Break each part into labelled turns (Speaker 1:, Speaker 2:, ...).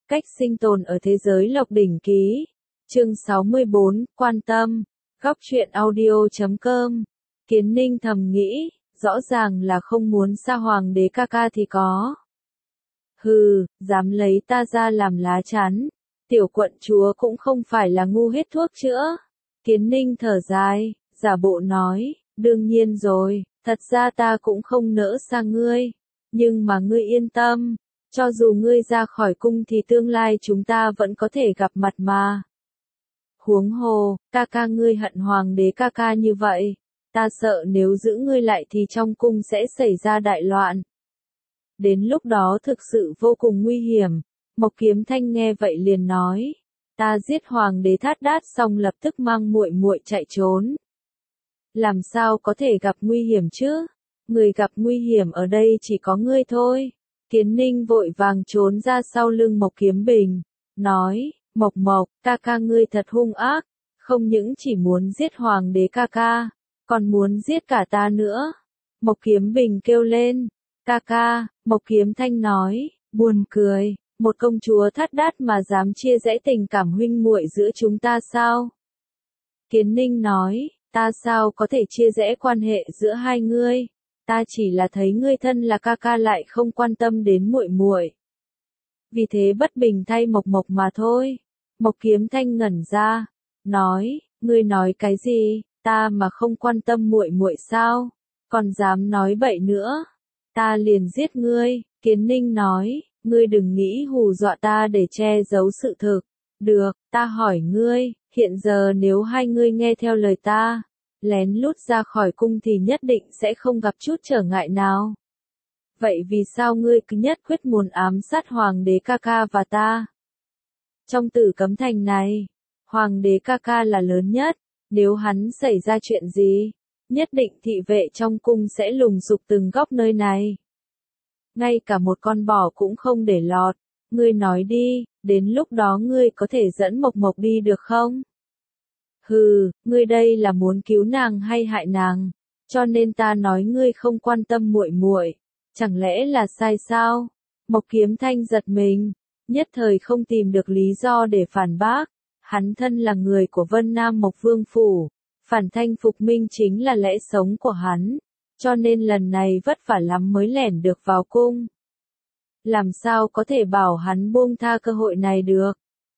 Speaker 1: Cách sinh tồn ở thế giới Lộc Đỉnh Ký. Chương 64, quan tâm. Góc truyện audio.com. Kiến Ninh thầm nghĩ, rõ ràng là không muốn xa hoàng đế ca ca thì có. Hừ, dám lấy ta ra làm lá chắn. Tiểu quận chúa cũng không phải là ngu hết thuốc chữa. Kiến Ninh thở dài, giả bộ nói, đương nhiên rồi, thật ra ta cũng không nỡ xa ngươi. Nhưng mà ngươi yên tâm, cho dù ngươi ra khỏi cung thì tương lai chúng ta vẫn có thể gặp mặt mà. Huống hồ, ca ca ngươi hận hoàng đế ca ca như vậy, ta sợ nếu giữ ngươi lại thì trong cung sẽ xảy ra đại loạn. Đến lúc đó thực sự vô cùng nguy hiểm. Mộc Kiếm Thanh nghe vậy liền nói, ta giết hoàng đế Thát Đát xong lập tức mang muội muội chạy trốn. Làm sao có thể gặp nguy hiểm chứ? Người gặp nguy hiểm ở đây chỉ có ngươi thôi. Kiến Ninh vội vàng trốn ra sau lưng Mộc Kiếm Bình, nói, Mộc Mộc, ca ca ngươi thật hung ác, không những chỉ muốn giết hoàng đế ca ca, còn muốn giết cả ta nữa. Mộc Kiếm Bình kêu lên, ca ca. Mộc Kiếm Thanh nói, buồn cười, một công chúa Thát Đát mà dám chia rẽ tình cảm huynh muội giữa chúng ta sao? Kiến Ninh nói, ta sao có thể chia rẽ quan hệ giữa hai ngươi? Ta chỉ là thấy ngươi thân là ca ca lại không quan tâm đến muội muội. Vì thế bất bình thay Mộc Mộc mà thôi. Mộc Kiếm Thanh ngẩn ra, nói, ngươi nói cái gì, ta mà không quan tâm muội muội sao? Còn dám nói bậy nữa, ta liền giết ngươi. Kiến Ninh nói, ngươi đừng nghĩ hù dọa ta để che giấu sự thực. Được, ta hỏi ngươi, hiện giờ nếu hai ngươi nghe theo lời ta, lén lút ra khỏi cung thì nhất định sẽ không gặp chút trở ngại nào. Vậy vì sao ngươi cứ nhất quyết muốn ám sát hoàng đế ca ca và ta? Trong Tử Cấm Thành này, hoàng đế ca ca là lớn nhất, nếu hắn xảy ra chuyện gì, nhất định thị vệ trong cung sẽ lùng sục từng góc nơi này. Ngay cả một con bò cũng không để lọt. Ngươi nói đi, đến lúc đó ngươi có thể dẫn Mộc Mộc đi được không? Hừ, ngươi đây là muốn cứu nàng hay hại nàng? Cho nên ta nói ngươi không quan tâm muội muội, chẳng lẽ là sai sao? Mộc Kiếm Thanh giật mình, nhất thời không tìm được lý do để phản bác. Hắn thân là người của Vân Nam Mộc Vương phủ, phản thanh phục minh chính là lẽ sống của hắn, cho nên lần này vất vả lắm mới lẻn được vào cung. Làm sao có thể bảo hắn buông tha cơ hội này được?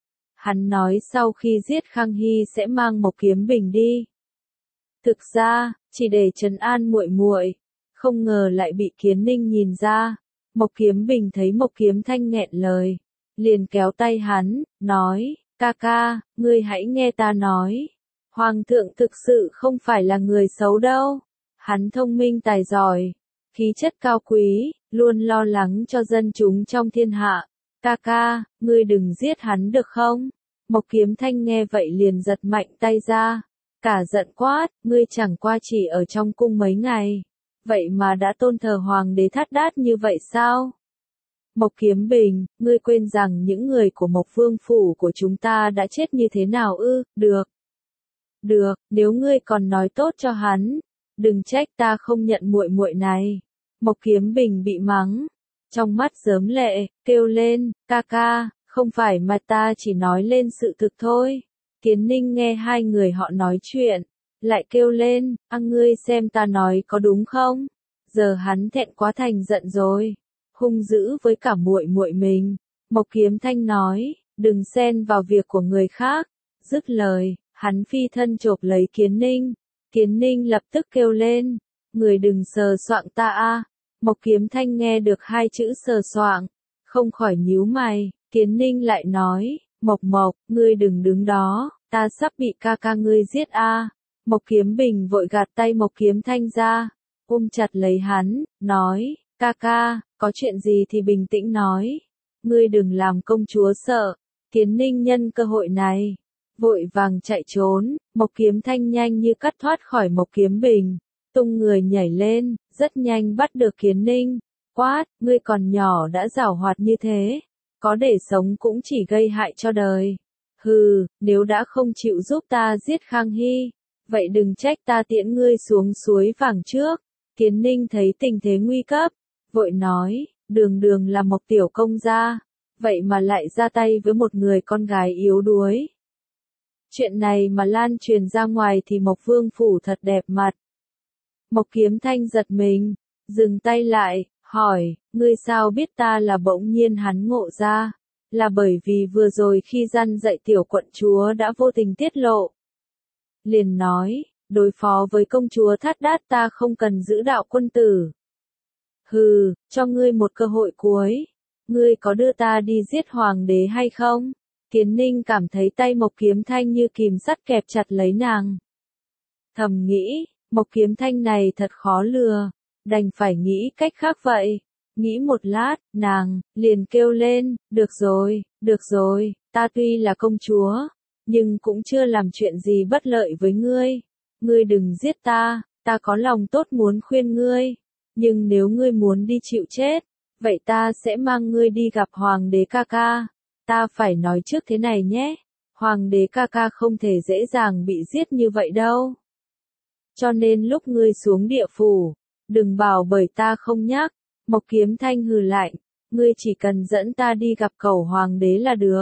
Speaker 1: Hắn nói sau khi giết Khang Hy sẽ mang Mộc Kiếm Bình đi. Thực ra, chỉ để trấn an muội muội, không ngờ lại bị Kiến Ninh nhìn ra. Mộc Kiếm Bình thấy Mộc Kiếm Thanh nghẹn lời, liền kéo tay hắn, nói, ca ca, ngươi hãy nghe ta nói. Hoàng thượng thực sự không phải là người xấu đâu. Hắn thông minh tài giỏi, khí chất cao quý, luôn lo lắng cho dân chúng trong thiên hạ. Ca ca, ngươi đừng giết hắn được không? Mộc Kiếm Thanh nghe vậy liền giật mạnh tay ra, cả giận quát, ngươi chẳng qua chỉ ở trong cung mấy ngày, vậy mà đã tôn thờ hoàng đế Thát Đát như vậy sao? Mộc Kiếm Bình, ngươi quên rằng những người của Mộc Vương phủ của chúng ta đã chết như thế nào ư? Được. Được, nếu ngươi còn nói tốt cho hắn, đừng trách ta không nhận muội muội này. Mộc Kiếm Bình bị mắng, trong mắt rớm lệ, kêu lên, ca ca, không phải mà ta chỉ nói lên sự thực thôi. Kiến Ninh nghe hai người họ nói chuyện, lại kêu lên, ngươi xem ta nói có đúng không? Giờ hắn thẹn quá thành giận rồi, hung dữ với cả muội muội mình. Mộc Kiếm Thanh nói, đừng xen vào việc của người khác. Dứt lời, hắn phi thân chộp lấy Kiến Ninh. Kiến Ninh lập tức kêu lên, người đừng sờ soạng ta a. Mộc Kiếm Thanh nghe được hai chữ sờ soạng, không khỏi nhíu mày. Kiến Ninh lại nói, Mộc Mộc, ngươi đừng đứng đó, ta sắp bị ca ca ngươi giết a. Mộc Kiếm Bình vội gạt tay Mộc Kiếm Thanh ra, ôm chặt lấy hắn, nói, ca ca, có chuyện gì thì bình tĩnh nói, ngươi đừng làm công chúa sợ. Kiến Ninh nhân cơ hội này, vội vàng chạy trốn. Mộc Kiếm Thanh nhanh như cắt thoát khỏi Mộc Kiếm Bình, tung người nhảy lên, rất nhanh bắt được Kiến Ninh, quát, ngươi còn nhỏ đã giảo hoạt như thế, có để sống cũng chỉ gây hại cho đời. Hừ, nếu đã không chịu giúp ta giết Khang Hy, vậy đừng trách ta tiễn ngươi xuống suối vàng trước. Kiến Ninh thấy tình thế nguy cấp, vội nói, đường đường là Mộc tiểu công gia, vậy mà lại ra tay với một người con gái yếu đuối. Chuyện này mà lan truyền ra ngoài thì Mộc Vương Phủ thật đẹp mặt. Mộc Kiếm Thanh giật mình, dừng tay lại, hỏi, ngươi sao biết ta là bỗng nhiên hắn ngộ ra, là bởi vì vừa rồi khi răn dạy tiểu quận chúa đã vô tình tiết lộ. Liền nói, đối phó với công chúa Thát Đát ta không cần giữ đạo quân tử. Hừ, cho ngươi một cơ hội cuối, ngươi có đưa ta đi giết hoàng đế hay không? Kiến Ninh cảm thấy tay Mộc Kiếm Thanh như kìm sắt kẹp chặt lấy nàng. Thầm nghĩ, Mộc Kiếm Thanh này thật khó lừa, đành phải nghĩ cách khác vậy. Nghĩ một lát, nàng liền kêu lên, được rồi, ta tuy là công chúa, nhưng cũng chưa làm chuyện gì bất lợi với ngươi. Ngươi đừng giết ta, ta có lòng tốt muốn khuyên ngươi, nhưng nếu ngươi muốn đi chịu chết, vậy ta sẽ mang ngươi đi gặp hoàng đế ca ca. Ta phải nói trước thế này nhé, hoàng đế ca ca không thể dễ dàng bị giết như vậy đâu. Cho nên lúc ngươi xuống địa phủ, đừng bảo bởi ta không nhắc. Mộc Kiếm Thanh hừ lạnh, ngươi chỉ cần dẫn ta đi gặp cẩu hoàng đế là được.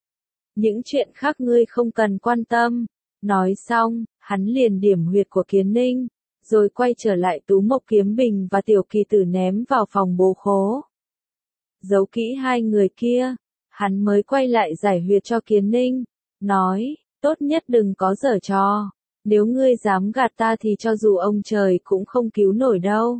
Speaker 1: Những chuyện khác ngươi không cần quan tâm. Nói xong, hắn liền điểm huyệt của Kiến Ninh, rồi quay trở lại Tú Mộc Kiếm Bình và Tiểu Kỳ Tử ném vào phòng bố khố. Giấu kỹ hai người kia, hắn mới quay lại giải huyệt cho Kiến Ninh, nói, tốt nhất đừng có giở trò, nếu ngươi dám gạt ta thì cho dù ông trời cũng không cứu nổi đâu.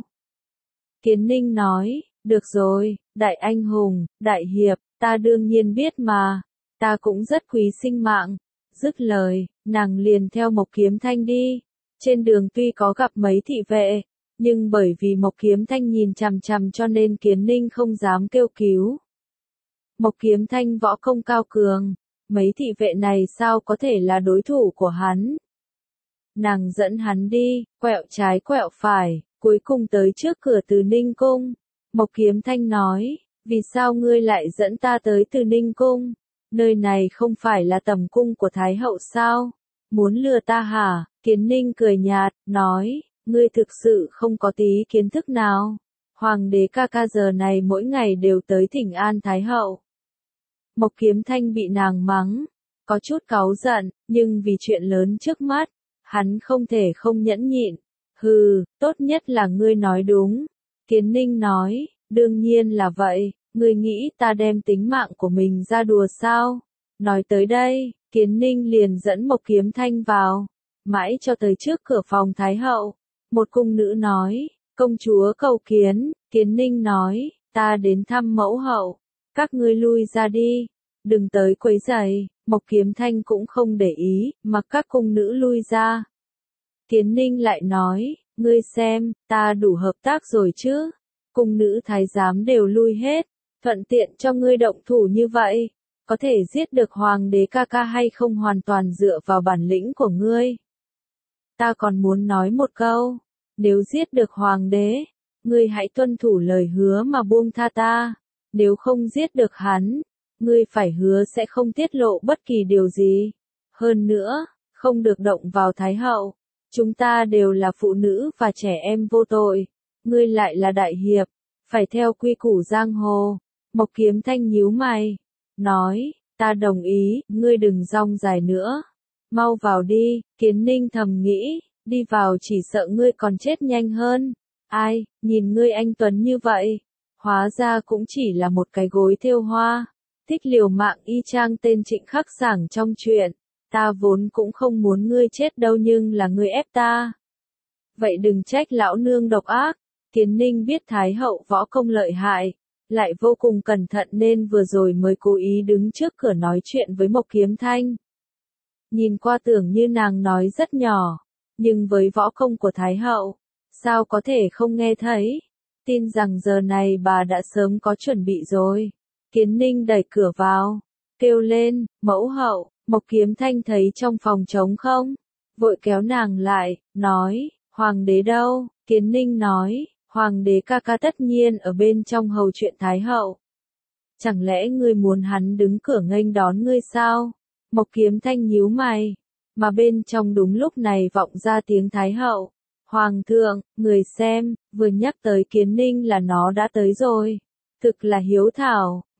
Speaker 1: Kiến Ninh nói, được rồi, đại anh hùng, đại hiệp, ta đương nhiên biết mà, ta cũng rất quý sinh mạng. Dứt lời, nàng liền theo Mộc Kiếm Thanh đi. Trên đường tuy có gặp mấy thị vệ, nhưng bởi vì Mộc Kiếm Thanh nhìn chằm chằm cho nên Kiến Ninh không dám kêu cứu. Mộc Kiếm Thanh võ công cao cường, mấy thị vệ này sao có thể là đối thủ của hắn. Nàng dẫn hắn đi, quẹo trái quẹo phải, cuối cùng tới trước cửa Từ Ninh Cung. Mộc Kiếm Thanh nói, vì sao ngươi lại dẫn ta tới Từ Ninh Cung? Nơi này không phải là tầm cung của Thái Hậu sao? Muốn lừa ta hả? Kiến Ninh cười nhạt, nói, ngươi thực sự không có tí kiến thức nào. Hoàng đế ca ca giờ này mỗi ngày đều tới thỉnh an Thái Hậu. Mộc Kiếm Thanh bị nàng mắng, có chút cáu giận, nhưng vì chuyện lớn trước mắt, hắn không thể không nhẫn nhịn. Hừ, tốt nhất là ngươi nói đúng. Kiến Ninh nói, đương nhiên là vậy, ngươi nghĩ ta đem tính mạng của mình ra đùa sao? Nói tới đây, Kiến Ninh liền dẫn Mộc Kiếm Thanh vào, mãi cho tới trước cửa phòng Thái Hậu. Một cung nữ nói, công chúa cầu kiến. Kiến Ninh nói, ta đến thăm mẫu hậu, các ngươi lui ra đi, đừng tới quấy rầy. Mộc Kiếm Thanh cũng không để ý, mặc các cung nữ lui ra. Kiến Ninh lại nói, ngươi xem, ta đủ hợp tác rồi chứ, cung nữ thái giám đều lui hết, thuận tiện cho ngươi động thủ như vậy, có thể giết được hoàng đế ca ca hay không hoàn toàn dựa vào bản lĩnh của ngươi. Ta còn muốn nói một câu, nếu giết được hoàng đế, ngươi hãy tuân thủ lời hứa mà buông tha ta, nếu không giết được hắn, ngươi phải hứa sẽ không tiết lộ bất kỳ điều gì, hơn nữa, không được động vào Thái Hậu. Chúng ta đều là phụ nữ và trẻ em vô tội, ngươi lại là đại hiệp, phải theo quy củ giang hồ. Mộc Kiếm Thanh nhíu mày, nói, ta đồng ý, ngươi đừng rong dài nữa, mau vào đi. Kiến Ninh thầm nghĩ, đi vào chỉ sợ ngươi còn chết nhanh hơn. Ai, nhìn ngươi anh tuấn như vậy, hóa ra cũng chỉ là một cái gối thêu hoa, thích liều mạng y chang tên Trịnh Khắc Sảng trong truyện. Ta vốn cũng không muốn ngươi chết đâu nhưng là ngươi ép ta. Vậy đừng trách lão nương độc ác. Kiến Ninh biết Thái Hậu võ công lợi hại, lại vô cùng cẩn thận nên vừa rồi mới cố ý đứng trước cửa nói chuyện với Mộc Kiếm Thanh. Nhìn qua tưởng như nàng nói rất nhỏ, nhưng với võ công của Thái Hậu, sao có thể không nghe thấy. Tin rằng giờ này bà đã sớm có chuẩn bị rồi. Kiến Ninh đẩy cửa vào, kêu lên, mẫu hậu. Mộc Kiếm Thanh thấy trong phòng trống không, vội kéo nàng lại, nói, hoàng đế đâu? Kiến Ninh nói, hoàng đế ca ca tất nhiên ở bên trong hầu chuyện Thái Hậu. Chẳng lẽ ngươi muốn hắn đứng cửa nghênh đón ngươi sao? Mộc Kiếm Thanh nhíu mày, mà bên trong đúng lúc này vọng ra tiếng Thái Hậu. Hoàng thượng, người xem, vừa nhắc tới Kiến Ninh là nó đã tới rồi. Thực là hiếu thảo.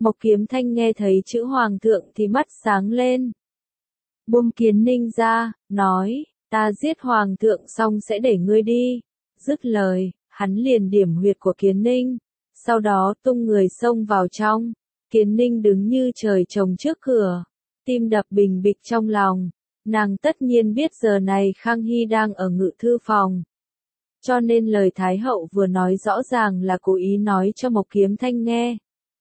Speaker 1: Mộc Kiếm Thanh nghe thấy chữ Hoàng thượng thì mắt sáng lên. Buông Kiến Ninh ra, nói, ta giết Hoàng thượng xong sẽ để ngươi đi. Dứt lời, hắn liền điểm huyệt của Kiến Ninh, sau đó tung người xông vào trong. Kiến Ninh đứng như trời trồng trước cửa, tim đập bình bịch trong lòng. Nàng tất nhiên biết giờ này Khang Hy đang ở ngự thư phòng. Cho nên lời Thái hậu vừa nói rõ ràng là cố ý nói cho Mộc Kiếm Thanh nghe.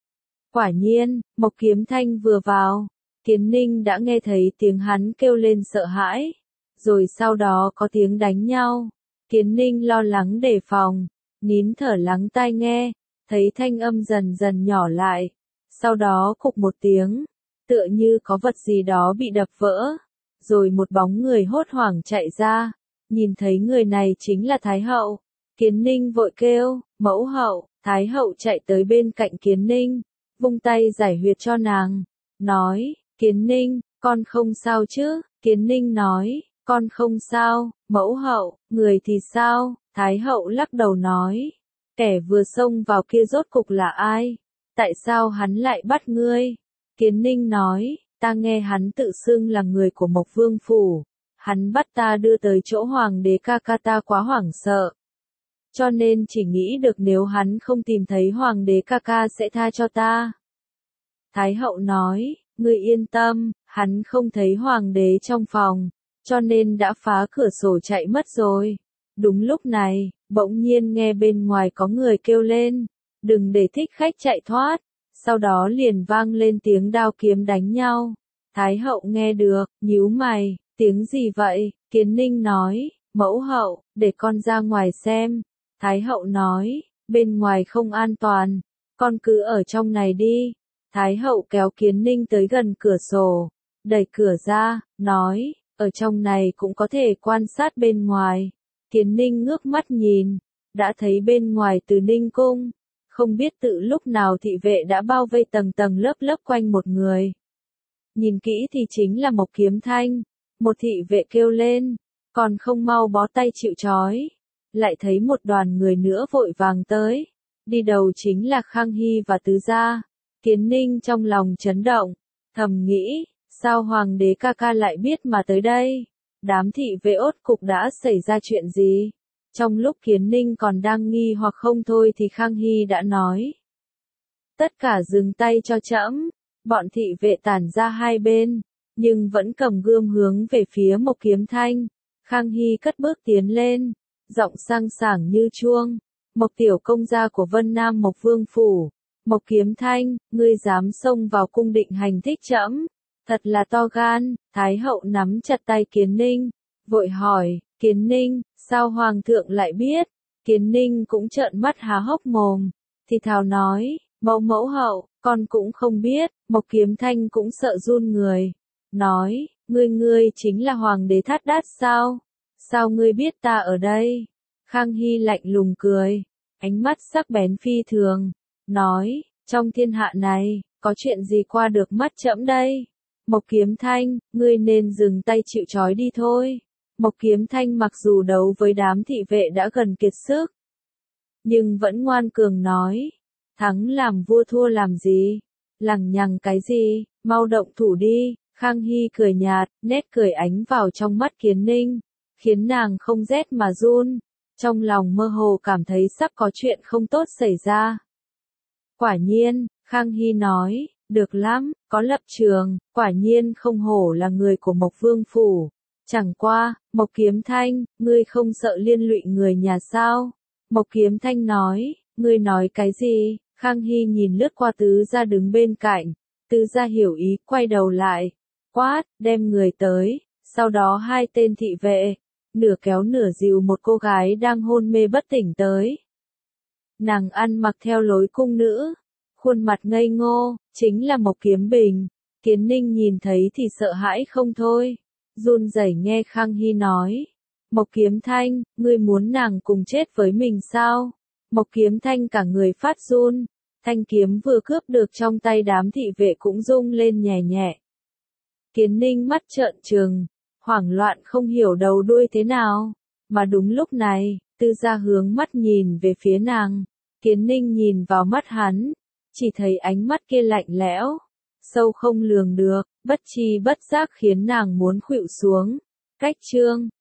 Speaker 1: Quả nhiên, Mộc Kiếm Thanh vừa vào, Kiến Ninh đã nghe thấy tiếng hắn kêu lên sợ hãi, rồi sau đó có tiếng đánh nhau. Kiến Ninh lo lắng đề phòng, nín thở lắng tai nghe, thấy thanh âm dần dần nhỏ lại, sau đó cục một tiếng, tựa như có vật gì đó bị đập vỡ, rồi một bóng người hốt hoảng chạy ra, nhìn thấy người này chính là Thái hậu. Kiến Ninh vội kêu, mẫu hậu. Thái hậu chạy tới bên cạnh Kiến Ninh, vung tay giải huyệt cho nàng, nói, Kiến Ninh, con không sao chứ? Kiến Ninh nói, con không sao. Mẫu hậu, người thì sao? Thái hậu lắc đầu nói, kẻ vừa xông vào kia rốt cục là ai? Tại sao hắn lại bắt ngươi? Kiến Ninh nói, ta nghe hắn tự xưng là người của Mộc Vương Phủ, hắn bắt ta đưa tới chỗ Hoàng đế ca ca, ta quá hoảng sợ. Cho nên chỉ nghĩ được nếu hắn không tìm thấy Hoàng đế ca ca sẽ tha cho ta. Thái hậu nói, ngươi yên tâm, hắn không thấy Hoàng đế trong phòng, cho nên đã phá cửa sổ chạy mất rồi. Đúng lúc này, bỗng nhiên nghe bên ngoài có người kêu lên, đừng để thích khách chạy thoát. Sau đó liền vang lên tiếng đao kiếm đánh nhau. Thái hậu nghe được, nhíu mày, tiếng gì vậy? Kiến Ninh nói, mẫu hậu, để con ra ngoài xem. Thái hậu nói, bên ngoài không an toàn, con cứ ở trong này đi. Thái hậu kéo Kiến Ninh tới gần cửa sổ, đẩy cửa ra, nói, ở trong này cũng có thể quan sát bên ngoài. Kiến Ninh ngước mắt nhìn, đã thấy bên ngoài Từ Ninh cung, không biết tự lúc nào thị vệ đã bao vây tầng tầng lớp lớp quanh một người. Nhìn kỹ thì chính là Mộc Kiếm Thanh. Một thị vệ kêu lên, còn không mau bó tay chịu trói. Lại thấy một đoàn người nữa vội vàng tới, đi đầu chính là Khang Hy và Tứ gia. Kiến Ninh trong lòng chấn động, thầm nghĩ, sao Hoàng đế ca ca lại biết mà tới đây? Đám thị vệ ốt cục đã xảy ra chuyện gì? Trong lúc Kiến Ninh còn đang nghi hoặc không thôi thì Khang Hy đã nói, tất cả dừng tay cho trẫm. Bọn thị vệ tản ra hai bên, nhưng vẫn cầm gươm hướng về phía Mộc Kiếm Thanh. Khang Hy cất bước tiến lên, giọng sang sảng như chuông, Mộc tiểu công gia của Vân Nam Mộc Vương Phủ. Mộc Kiếm Thanh, ngươi dám xông vào cung định hành thích trẫm, thật là to gan. Thái hậu nắm chặt tay Kiến Ninh, vội hỏi, Kiến Ninh, sao Hoàng thượng lại biết? Kiến Ninh cũng trợn mắt há hốc mồm, thì thào nói, mẫu hậu, con cũng không biết. Mộc Kiếm Thanh cũng sợ run người, nói, ngươi chính là Hoàng đế Thát Đát sao? Sao ngươi biết ta ở đây? Khang Hy lạnh lùng cười, ánh mắt sắc bén phi thường, nói, trong thiên hạ này, có chuyện gì qua được mắt trẫm đây? Mộc Kiếm Thanh, ngươi nên dừng tay chịu trói đi thôi. Mộc Kiếm Thanh mặc dù đấu với đám thị vệ đã gần kiệt sức, nhưng vẫn ngoan cường nói, thắng làm vua thua làm gì? Lằng nhằng cái gì, mau động thủ đi. Khang Hy cười nhạt, nét cười ánh vào trong mắt Kiến Ninh, khiến nàng không rét mà run, trong lòng mơ hồ cảm thấy sắp có chuyện không tốt xảy ra. Quả nhiên, Khang Hy nói, được lắm, có lập trường, quả nhiên không hổ là người của Mộc Vương Phủ. Chẳng qua, Mộc Kiếm Thanh, ngươi không sợ liên lụy người nhà sao? Mộc Kiếm Thanh nói, ngươi nói cái gì? Khang Hy nhìn lướt qua Tứ gia đứng bên cạnh, Tứ gia hiểu ý, quay đầu lại, quát, đem người tới. Sau đó hai tên thị vệ, nửa kéo nửa dìu một cô gái đang hôn mê bất tỉnh tới. Nàng ăn mặc theo lối cung nữ, khuôn mặt ngây ngô, chính là Mộc Kiếm Bình. Kiến Ninh nhìn thấy thì sợ hãi không thôi, run rẩy nghe Khang Hy nói, Mộc Kiếm Thanh, ngươi muốn nàng cùng chết với mình sao? Mộc Kiếm Thanh cả người phát run, thanh kiếm vừa cướp được trong tay đám thị vệ cũng rung lên nhẹ nhẹ. Kiến Ninh mắt trợn trừng, hoảng loạn không hiểu đầu đuôi thế nào, mà đúng lúc này, Tư gia hướng mắt nhìn về phía nàng. Kiến Ninh nhìn vào mắt hắn, chỉ thấy ánh mắt kia lạnh lẽo, sâu không lường được, bất tri bất giác khiến nàng muốn khuỵu xuống. Cách chương